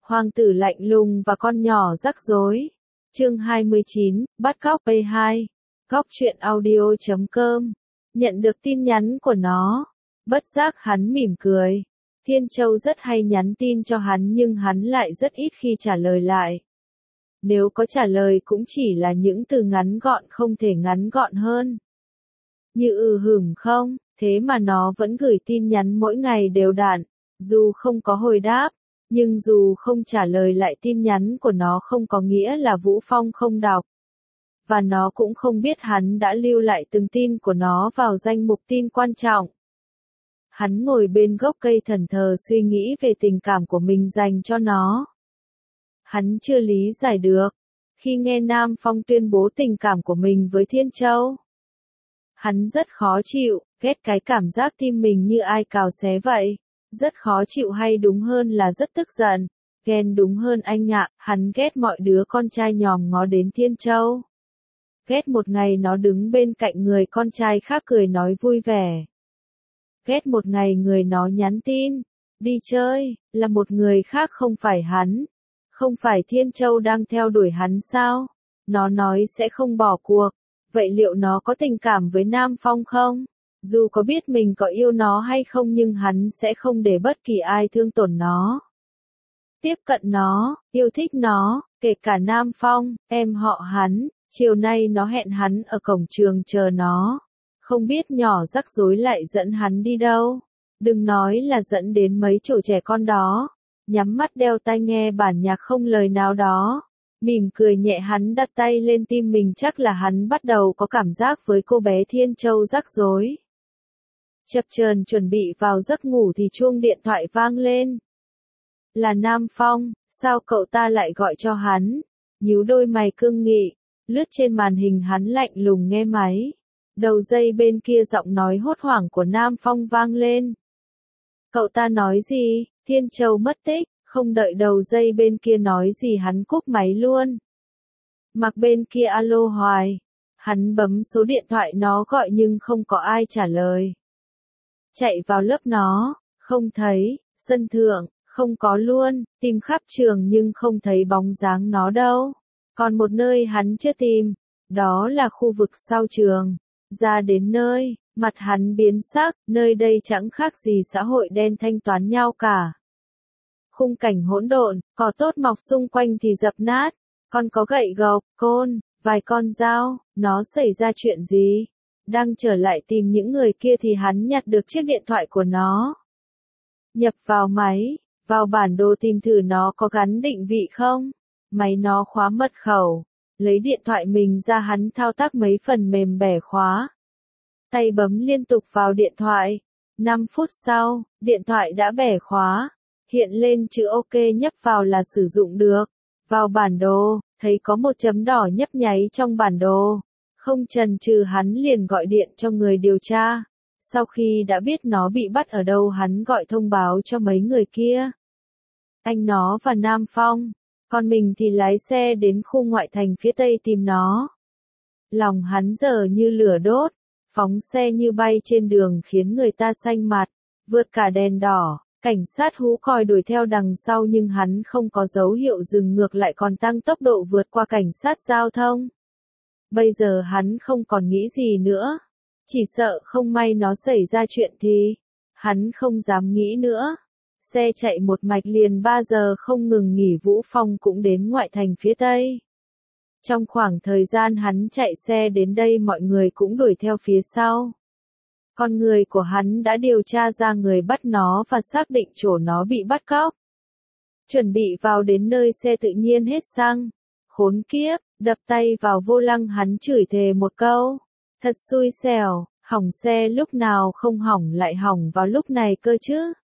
Hoàng tử lạnh lùng và con nhỏ rắc rối. Chương 29, bắt cóc P2. Góc truyện audio.com. Nhận được tin nhắn của nó, bất giác hắn mỉm cười. Thiên Châu rất hay nhắn tin cho hắn nhưng hắn lại rất ít khi trả lời lại. Nếu có trả lời cũng chỉ là những từ ngắn gọn không thể ngắn gọn hơn. Như không, thế mà nó vẫn gửi tin nhắn mỗi ngày đều đặn, dù không có hồi đáp. Nhưng dù không trả lời lại tin nhắn của nó không có nghĩa là Vũ Phong không đọc. Và nó cũng không biết hắn đã lưu lại từng tin của nó vào danh mục tin quan trọng. Hắn ngồi bên gốc cây thẫn thờ suy nghĩ về tình cảm của mình dành cho nó. Hắn chưa lý giải được, khi nghe Nam Phong tuyên bố tình cảm của mình với Thiên Châu. Hắn rất khó chịu, ghét cái cảm giác tim mình như ai cào xé vậy. Rất khó chịu hay đúng hơn là rất tức giận, ghen đúng hơn anh ạ, hắn ghét mọi đứa con trai nhòm ngó đến Thiên Châu. Ghét một ngày nó đứng bên cạnh người con trai khác cười nói vui vẻ. Ghét một ngày người nó nhắn tin, đi chơi, là một người khác không phải hắn. Không phải Thiên Châu đang theo đuổi hắn sao? Nó nói sẽ không bỏ cuộc, vậy liệu nó có tình cảm với Nam Phong không? Dù có biết mình có yêu nó hay không nhưng hắn sẽ không để bất kỳ ai thương tổn nó. Tiếp cận nó, yêu thích nó, kể cả Nam Phong, em họ hắn, chiều nay nó hẹn hắn ở cổng trường chờ nó. Không biết nhỏ rắc rối lại dẫn hắn đi đâu. Đừng nói là dẫn đến mấy chỗ trẻ con đó. Nhắm mắt đeo tai nghe bản nhạc không lời nào đó. Mỉm cười nhẹ hắn đặt tay lên tim mình chắc là hắn bắt đầu có cảm giác với cô bé Thiên Châu rắc rối. Chập chờn chuẩn bị vào giấc ngủ thì chuông điện thoại vang lên. Là Nam Phong, sao cậu ta lại gọi cho hắn? Nhíu đôi mày cương nghị, lướt trên màn hình hắn lạnh lùng nghe máy. Đầu dây bên kia giọng nói hốt hoảng của Nam Phong vang lên. Cậu ta nói gì? Thiên Châu mất tích, không đợi đầu dây bên kia nói gì hắn cúp máy luôn. Mặc bên kia alo hoài. Hắn bấm số điện thoại nó gọi nhưng không có ai trả lời. Chạy vào lớp nó, không thấy, sân thượng, không có luôn, tìm khắp trường nhưng không thấy bóng dáng nó đâu. Còn một nơi hắn chưa tìm, đó là khu vực sau trường. Ra đến nơi, mặt hắn biến sắc, nơi đây chẳng khác gì xã hội đen thanh toán nhau cả. Khung cảnh hỗn độn, cỏ tốt mọc xung quanh thì dập nát, còn có gậy gộc, côn, vài con dao, nó xảy ra chuyện gì? Đang trở lại tìm những người kia thì hắn nhặt được chiếc điện thoại của nó. Nhập vào máy, vào bản đồ tìm thử nó có gắn định vị không. Máy nó khóa mật khẩu. Lấy điện thoại mình ra hắn thao tác mấy phần mềm bẻ khóa. Tay bấm liên tục vào điện thoại. 5 phút sau, điện thoại đã bẻ khóa. Hiện lên chữ OK nhấp vào là sử dụng được. Vào bản đồ, thấy có một chấm đỏ nhấp nháy trong bản đồ. Không chần chừ hắn liền gọi điện cho người điều tra. Sau khi đã biết nó bị bắt ở đâu hắn gọi thông báo cho mấy người kia. Anh nó và Nam Phong. Còn mình thì lái xe đến khu ngoại thành phía tây tìm nó. Lòng hắn giờ như lửa đốt. Phóng xe như bay trên đường khiến người ta xanh mặt. Vượt cả đèn đỏ. Cảnh sát hú còi đuổi theo đằng sau nhưng hắn không có dấu hiệu dừng ngược lại còn tăng tốc độ vượt qua cảnh sát giao thông. Bây giờ hắn không còn nghĩ gì nữa. Chỉ sợ không may nó xảy ra chuyện thì. Hắn không dám nghĩ nữa. Xe chạy một mạch liền 3 giờ không ngừng nghỉ Vũ Phong cũng đến ngoại thành phía Tây. Trong khoảng thời gian hắn chạy xe đến đây mọi người cũng đuổi theo phía sau. Con người của hắn đã điều tra ra người bắt nó và xác định chỗ nó bị bắt cóc. Chuẩn bị vào đến nơi xe tự nhiên hết xăng. Khốn kiếp, đập tay vào vô lăng hắn chửi thề một câu. Thật xui xẻo, hỏng xe lúc nào không hỏng lại hỏng vào lúc này cơ chứ.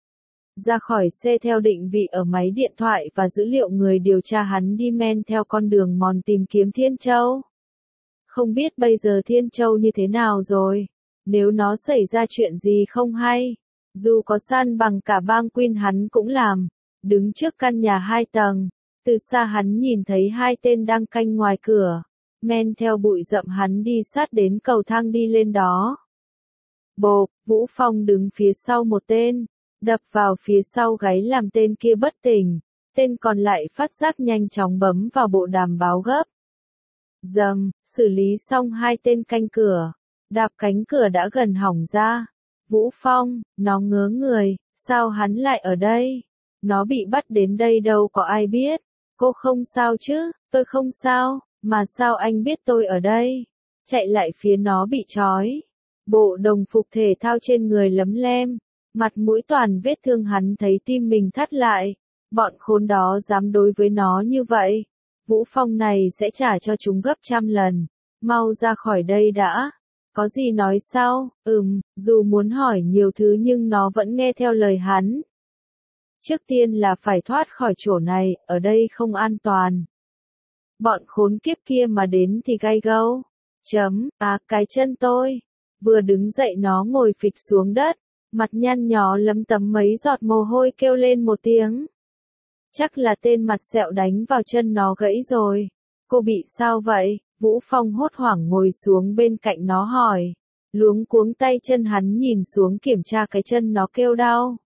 Ra khỏi xe theo định vị ở máy điện thoại và dữ liệu người điều tra hắn đi men theo con đường mòn tìm kiếm Thiên Châu. Không biết bây giờ Thiên Châu như thế nào rồi, nếu nó xảy ra chuyện gì không hay. Dù có san bằng cả bang Queen hắn cũng làm, đứng trước căn nhà 2 tầng. Từ xa hắn nhìn thấy 2 tên đang canh ngoài cửa, men theo bụi rậm hắn đi sát đến cầu thang đi lên đó. Bộp, Vũ Phong đứng phía sau một tên, đập vào phía sau gáy làm tên kia bất tỉnh. Tên còn lại phát giác nhanh chóng bấm vào bộ đàm báo gấp. Dầm, xử lý xong hai tên canh cửa. Đạp cánh cửa đã gần hỏng ra. Vũ Phong, nó ngớ người, sao hắn lại ở đây? Nó bị bắt đến đây đâu có ai biết. Cô không sao chứ, tôi không sao, mà sao anh biết tôi ở đây? Chạy lại phía nó bị trói. Bộ đồng phục thể thao trên người lấm lem, mặt mũi toàn vết thương, hắn thấy tim mình thắt lại. Bọn khốn đó dám đối với nó như vậy. Vũ Phong này sẽ trả cho chúng gấp 100 lần. Mau ra khỏi đây đã. Có gì nói sau, dù muốn hỏi nhiều thứ nhưng nó vẫn nghe theo lời hắn. Trước tiên là phải thoát khỏi chỗ này, ở đây không an toàn. Bọn khốn kiếp kia mà đến thì gay gâu. Cái chân tôi. Vừa đứng dậy nó ngồi phịch xuống đất, mặt nhăn nhó lấm tấm mấy giọt mồ hôi, kêu lên một tiếng. Chắc là tên mặt sẹo đánh vào chân nó gãy rồi. Cô bị sao vậy? Vũ Phong hốt hoảng ngồi xuống bên cạnh nó hỏi. Luống cuống tay chân hắn nhìn xuống kiểm tra cái chân nó, kêu đau.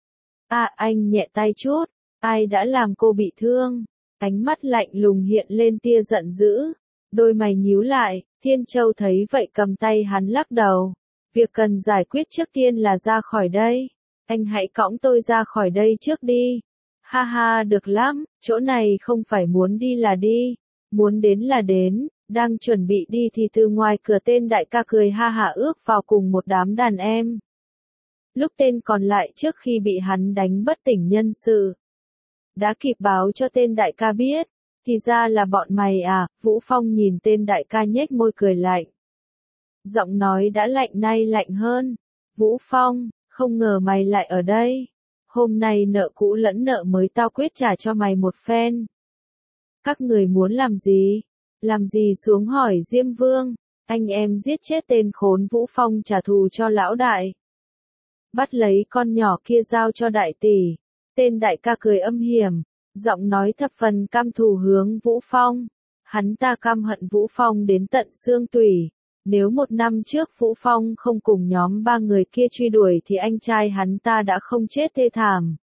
Anh nhẹ tay chút. Ai đã làm cô bị thương? Ánh mắt lạnh lùng hiện lên tia giận dữ. Đôi mày nhíu lại, Thiên Châu thấy vậy cầm tay hắn lắc đầu. Việc cần giải quyết trước tiên là ra khỏi đây. Anh hãy cõng tôi ra khỏi đây trước đi. Ha ha, được lắm, chỗ này không phải muốn đi là đi, muốn đến là đến. Đang chuẩn bị đi thì từ ngoài cửa tên đại ca cười ha hả ước vào cùng một đám đàn em. Lúc tên còn lại trước khi bị hắn đánh bất tỉnh nhân sự, đã kịp báo cho tên đại ca biết. Thì ra là bọn mày à? Vũ Phong nhìn tên đại ca nhếch môi cười lạnh. Giọng nói đã lạnh nay lạnh hơn. Vũ Phong, không ngờ mày lại ở đây. Hôm nay nợ cũ lẫn nợ mới tao quyết trả cho mày một phen. Các người muốn làm gì? Làm gì xuống hỏi Diêm Vương. Anh em giết chết tên khốn Vũ Phong trả thù cho lão đại. Bắt lấy con nhỏ kia giao cho đại tỷ. Tên đại ca cười âm hiểm, giọng nói thập phần căm thù hướng Vũ Phong. Hắn ta căm hận Vũ Phong đến tận xương tủy. Nếu 1 năm trước Vũ Phong không cùng nhóm 3 người kia truy đuổi thì anh trai hắn ta đã không chết thê thảm.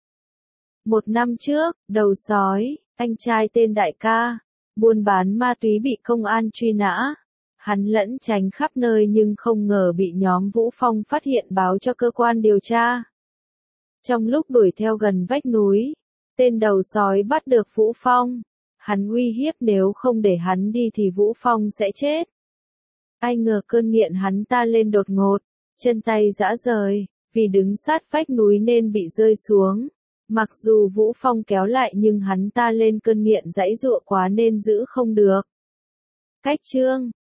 1 năm trước, đầu sói, anh trai tên đại ca, buôn bán ma túy bị công an truy nã. Hắn lẫn tránh khắp nơi nhưng không ngờ bị nhóm Vũ Phong phát hiện, báo cho cơ quan điều tra. Trong lúc đuổi theo gần vách núi, tên đầu sói bắt được Vũ Phong. Hắn uy hiếp nếu không để hắn đi thì Vũ Phong sẽ chết. Ai ngờ cơn nghiện hắn ta lên đột ngột, chân tay rã rời, vì đứng sát vách núi nên bị rơi xuống. Mặc dù Vũ Phong kéo lại nhưng hắn ta lên cơn nghiện giãy giụa quá nên giữ không được. Cách chương